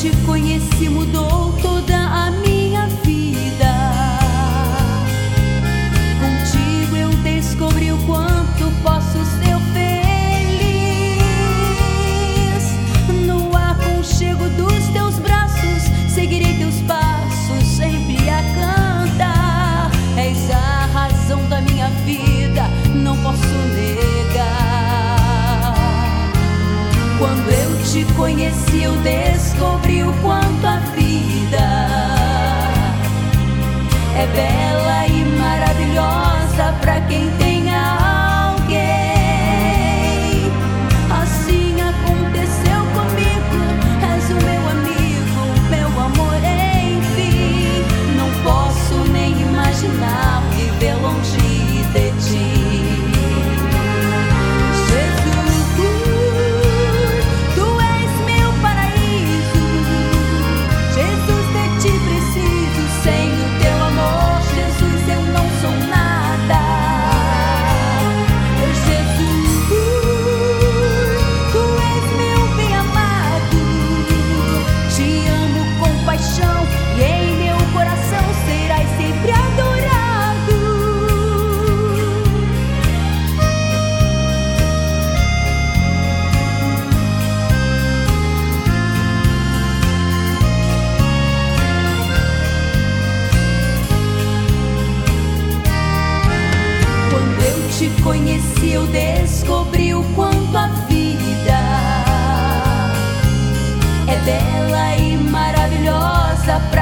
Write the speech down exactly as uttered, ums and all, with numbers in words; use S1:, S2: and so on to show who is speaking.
S1: te conheci, mudou toda a minha vida. Contigo eu descobri o quanto posso ser feliz. No aconchego dos teus braços, seguirei teus passos, sempre a cantar. És a razão da minha vida, não posso negar. Quando eu te conheci, eu descobri o quanto a vida é bela e maravilhosa pra quem tenha alguém. Assim aconteceu comigo, és o meu amigo, meu amor, enfim. Não posso nem imaginar viver longe de ti. Te conheci, eu descobri o quanto a vida é bela e maravilhosa pra